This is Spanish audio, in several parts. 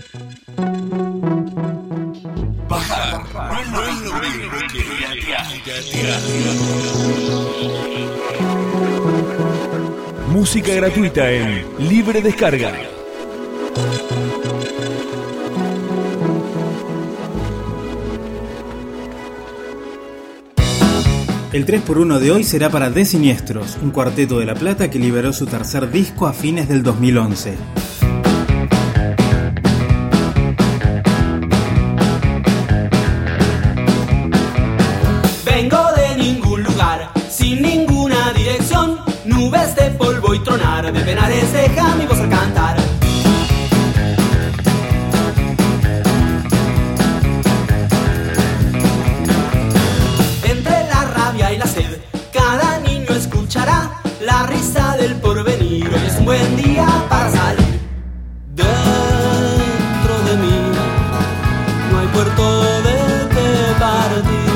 Bajar no es lo mismo que piratear. Música gratuita en libre descarga. El 3x1 de hoy será para De Siniestros, un cuarteto de La Plata que liberó su tercer disco a fines del 2011. Vengo de ningún lugar, sin ninguna dirección, nubes de polvo y tronar, de penares deja mi voz al cantar. Entre la rabia y la sed, cada niño escuchará la risa del porvenir. Hoy es un buen día para salir. Dentro de mí no hay puerto del que partir.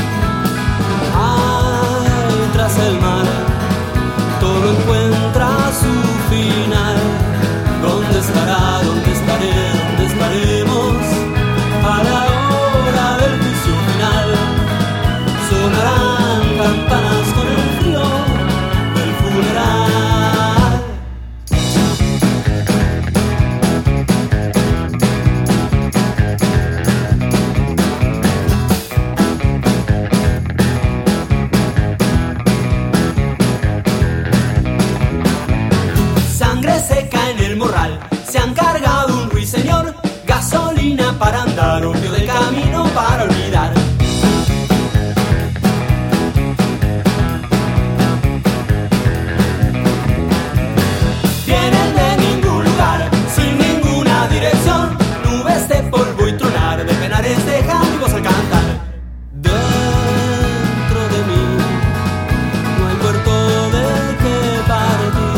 Ay, tras el mar todo encuentra su final. ¿Dónde estará? ¿Dónde estaré? ¿Dónde estaremos? A la hora del juicio final sonarán campanas con el frío del funeral. Sangre seca en el morral, se han cargado un ruiseñor, gasolina para andar, opio del camino para olvidar. Vienen de ningún lugar, sin ninguna dirección, nubes de polvo y tronar, de penares deja mi voz al cantar. Dentro de mí no hay puerto del que partir.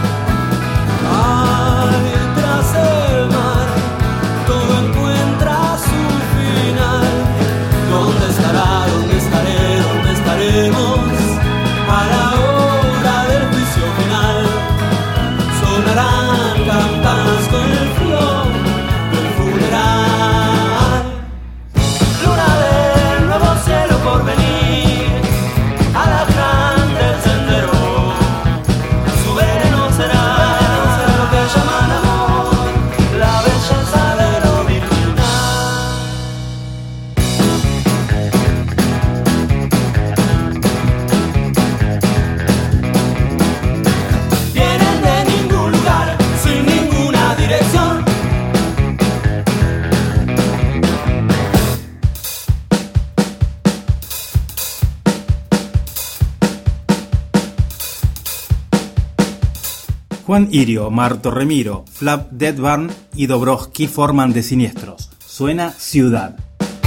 Ay, tras el mar todo encuentra su final. ¿Dónde estará? ¿Dónde estaré? ¿Dónde estaremos? A la hora del juicio final sonarán campanas con el frío del funeral. Luna del nuevo cielo por venir, alacrán del sendero, su veneno será lo que llaman amor, la belleza de lo virginal. Vienen de ningún lugar, sin ninguna dirección. Juan Irio, Marto Remiro, Flav Deadburn y Dobrovsky forman De Siniestros. Suena Ciudad.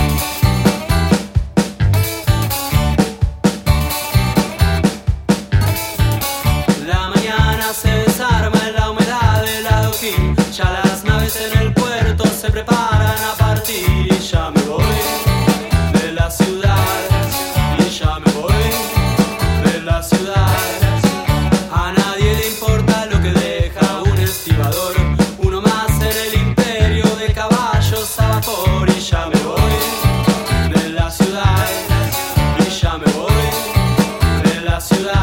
La mañana se desarma en la humedad del adoquín. Ya las naves en el puerto se preparan a partir. Y ya me voy de la ciudad. Y ya me voy de la ciudad. A nadie le importa lo que deja un estibador, uno más en el imperio de caballos a vapor. Y ya me voy de la ciudad. Y ya me voy de la ciudad.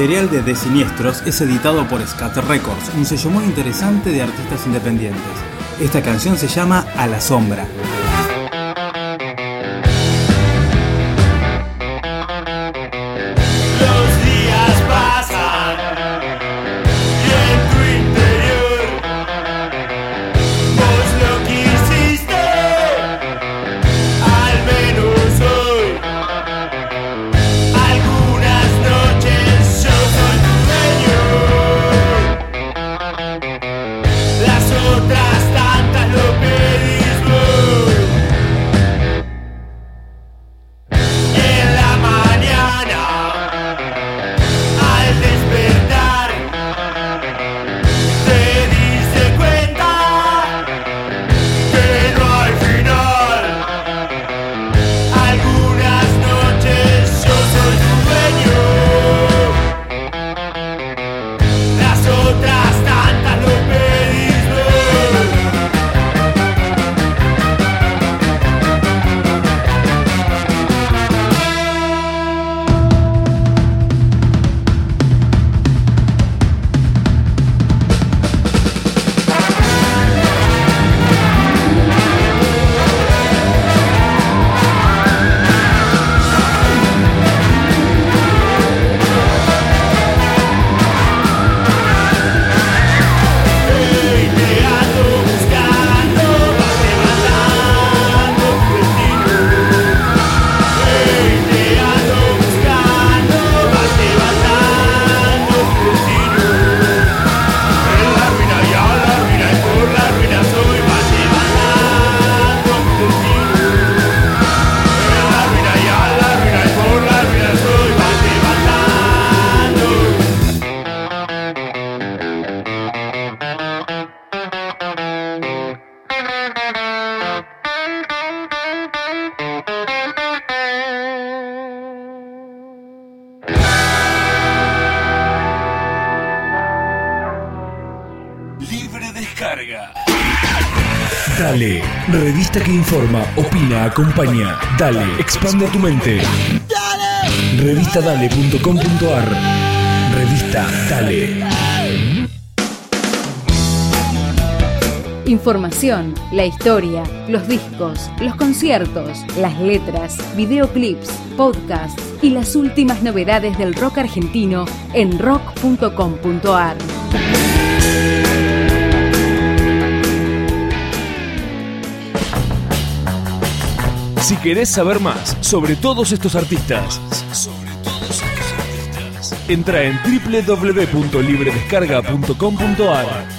material de De Siniestros es editado por Scat Records, un sello muy interesante de artistas independientes. Esta canción se llama A la Sombra. Dale, revista que informa, opina, acompaña. Dale, expande tu mente. Dale. Revistadale.com.ar. Revista Dale. Información, la historia, los discos, los conciertos, las letras, videoclips, podcasts y las últimas novedades del rock argentino en rock.com.ar. Si querés saber más sobre todos estos artistas, entra en www.libredescarga.com.ar.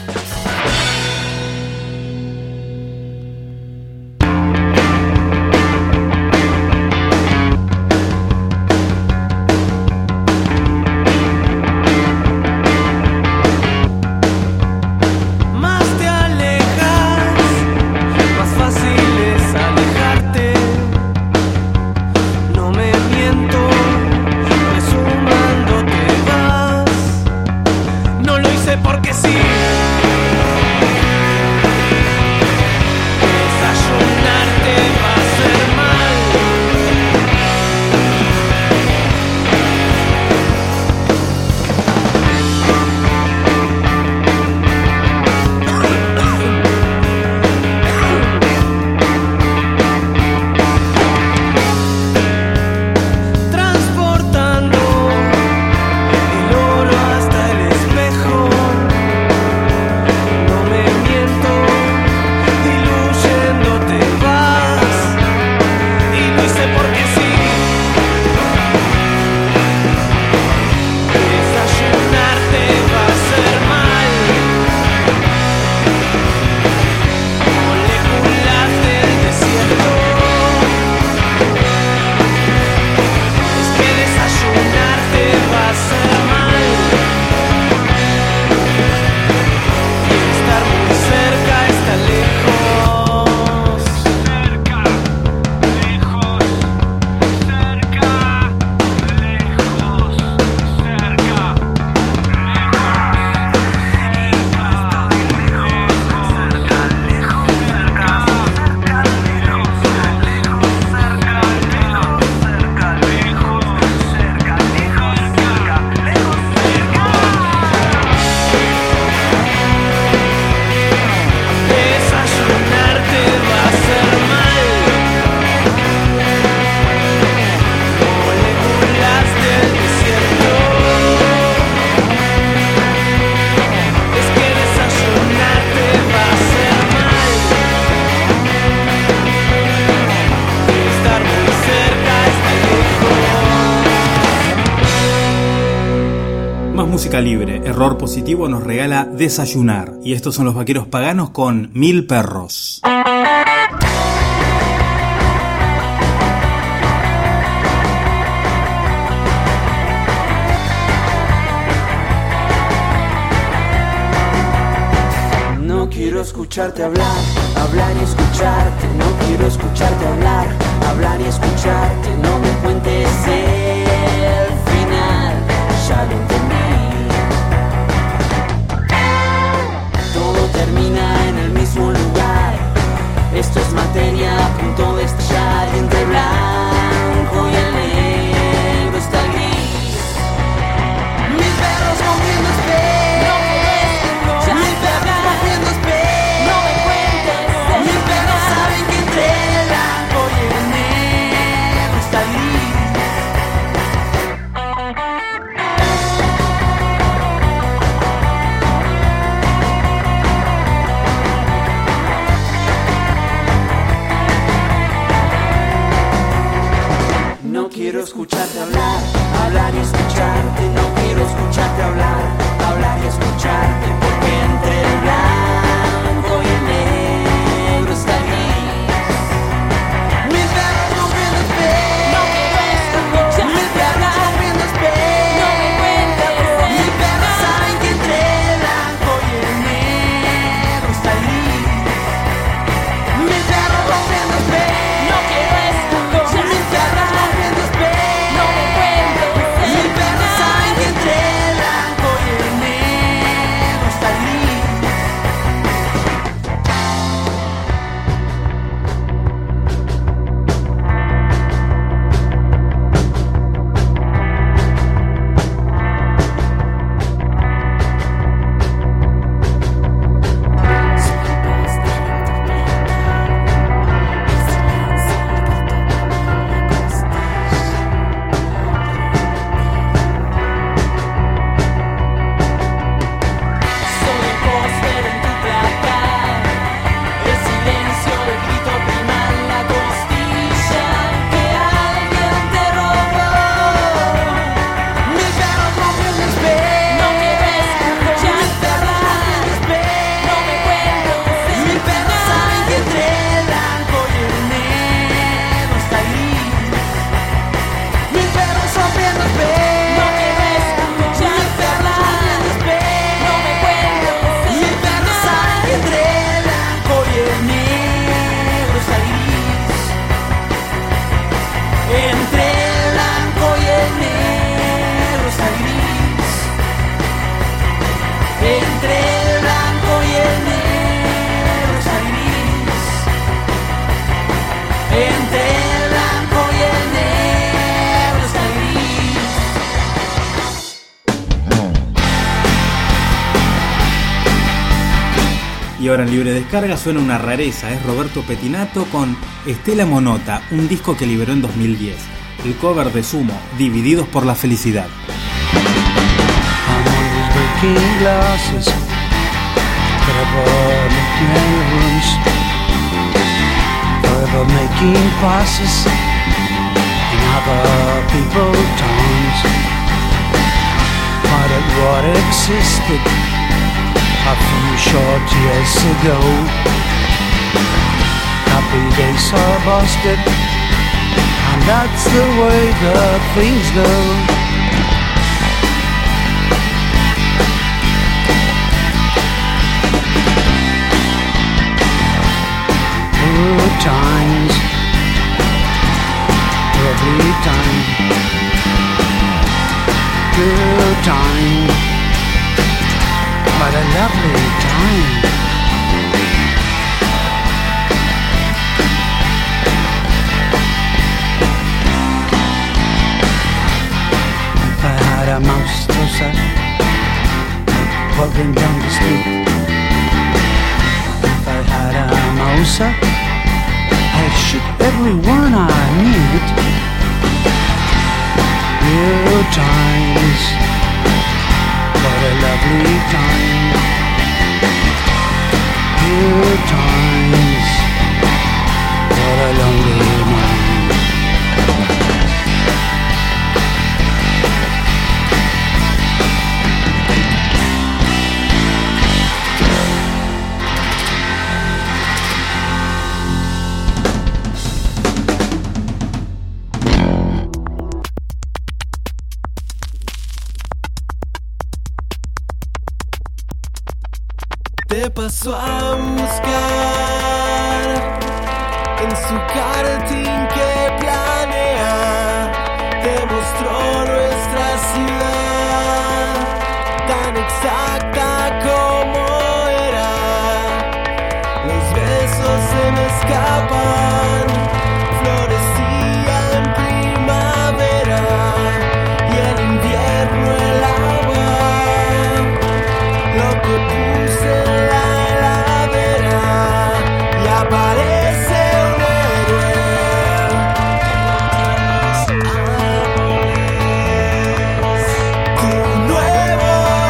Porque sí. música libre. Error Positivo nos regala Desayunar. Y estos son los Vaqueros Paganos con 1000 perros. No quiero escucharte hablar, hablar y escucharte. No quiero escucharte hablar, hablar y escucharte. No me cuentes el final, ya lo entendí. Todo termina en el mismo lugar. Esto es materia a punto de estallar. Y entre blanco y el negro está el gris. Mis perros comiendo espejo. No quiero escucharte hablar, hablar y escucharte. No quiero escucharte hablar, hablar y escucharte. Porque entre el blanco y el negro está el gris. Mis perros rompiendo espejo. No quiero escucharte. Mis perros rompiendo espejo. No me cuentes. Mis perros saben que entre el blanco y el negro está el gris. Mis perros rompiendo espejo. No quiero escuchar. Mis perros rompiendo espejo. No me cuentes. Mis perros saben que entre el blanco y el negro está el gris. Soy el póster en tu placar, el silencio del grito primal, la costilla que alguien te robó. Mis perros rompiendo espejo. No quiero escuchar. Mis perros rompiendo espejo. No me cuentes. Mis perros saben que entre el blanco y el negro está el gris. Mis perros rompiendo espejo. No quiero escuchar. Mis perros rompiendo espejo. No me cuentes. Mis perros saben que entre el blanco y el negro está el gris. Entre el blanco y el negro está el gris. Entre el blanco y el negro está el gris. Entre el blanco y el negro está el gris. Y ahora en libre descarga suena una rareza, es Roberto Pettinato con Estela Monota, un disco que liberó en 2010. El cover de Sumo, Divididos por la Felicidad. I'm always breaking glasses, forever making rooms, forever making passes in other people's towns. But at what existed a few short years ago, happy days are busted, and that's the way the things go. Good times, lovely time, good time, but a lovely time. If I had a mouse closer, walking down the street. If I had a mouse, I'd shoot everyone I meet. Good times, what a lovely time. Good times, what a lonely mind. pasó a buscar en su karting que planea, te mostró nuestra ciudad tan exacta como era. Los besos se me escapan, florecía en primavera y en invierno el agua lo que puse en la heladera y aparece un héroe. Tu nuevo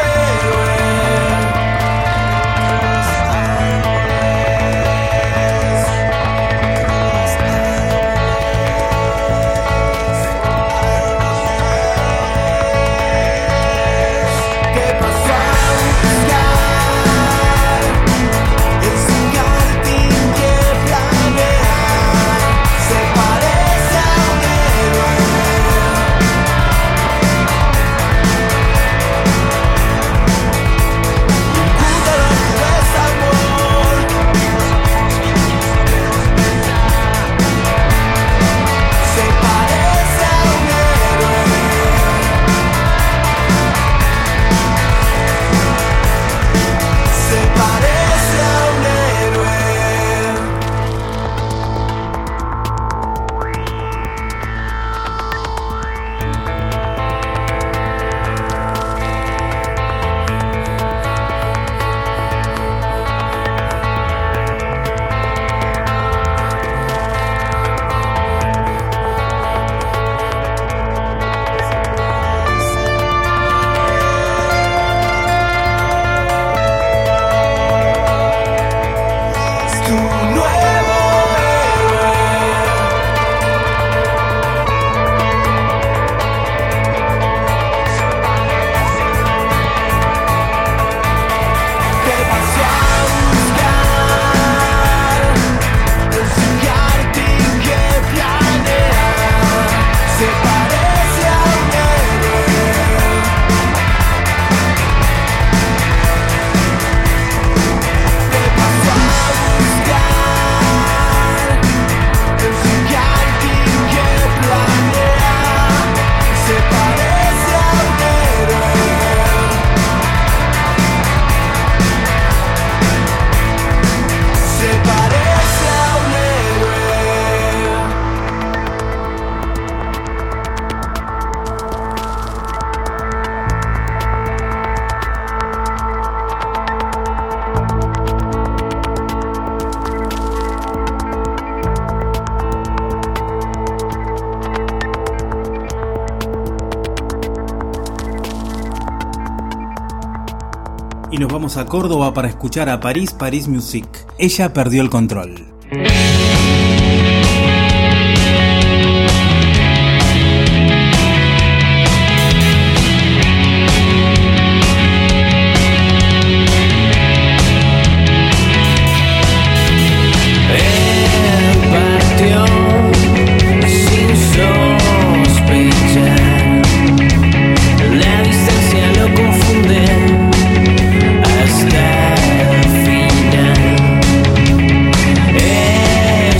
Y nos vamos a Córdoba para escuchar a París Music. Ella perdió el control. Hasta el final.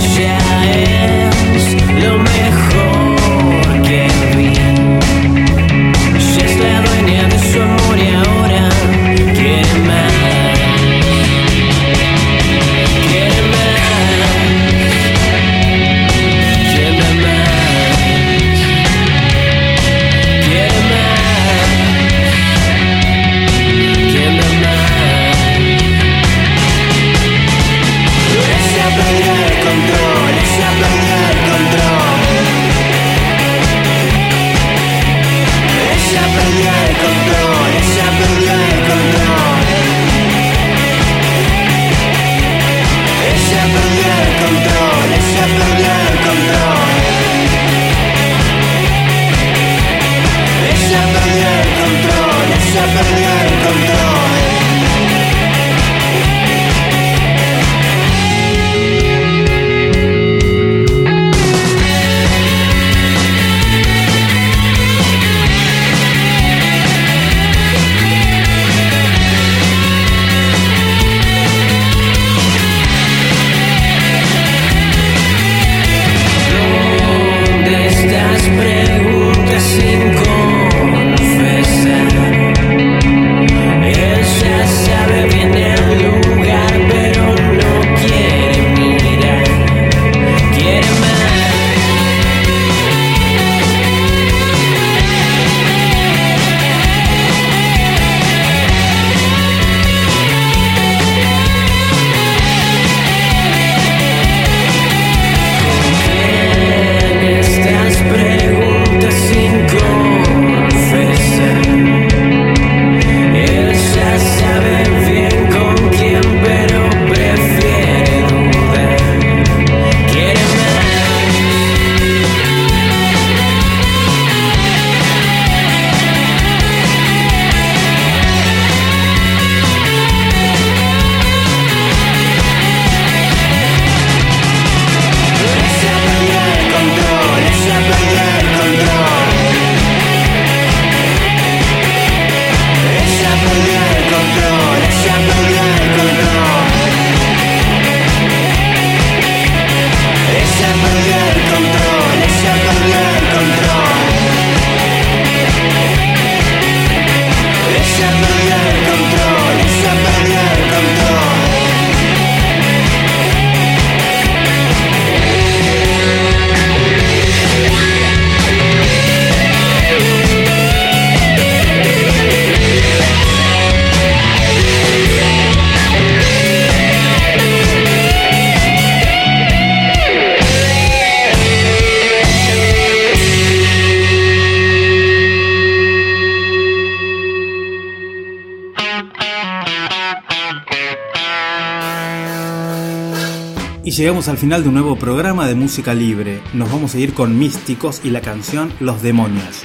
Y llegamos al final de un nuevo programa de música libre. Nos vamos a ir con Místicos y la canción Los Demonios.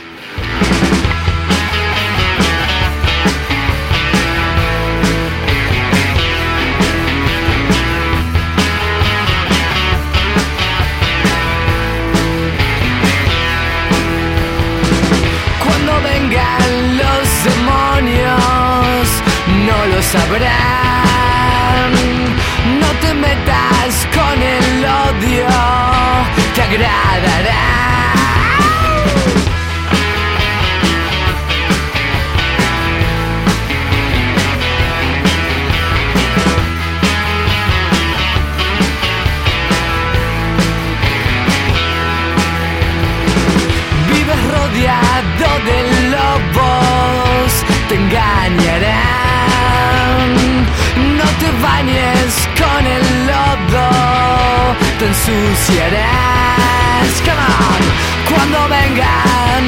Cuando vengan los demonios, no lo sabrán. No te metas con el odio, te agradará. Vives rodeado de lobos, te engañarán. No te bañes con el lodo, te ensuciarás. Come on. Cuando vengan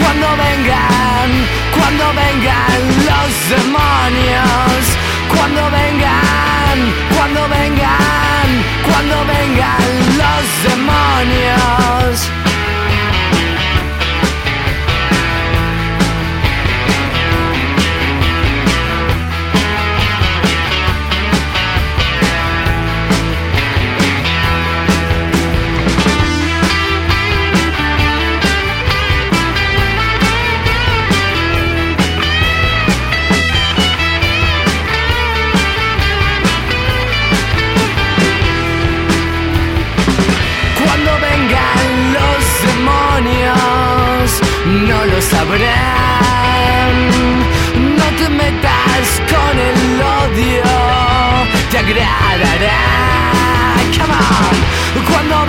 los demonios, cuando vengan los demonios. No lo sabrán. No te metas con el odio, te agradará. Come on. Cuando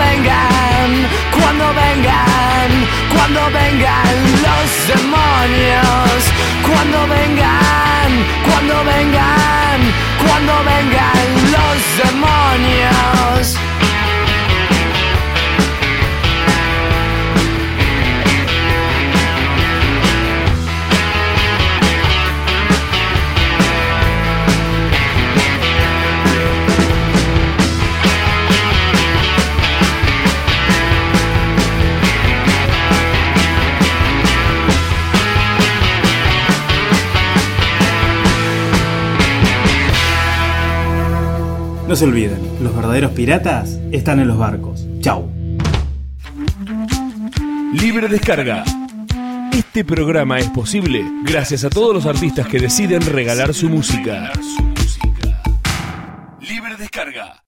vengan los demonios, cuando vengan los demonios. No se olviden, los verdaderos piratas están en los barcos. Chau. Libre descarga. Este programa es posible gracias a todos los artistas que deciden regalar su música. Libre descarga.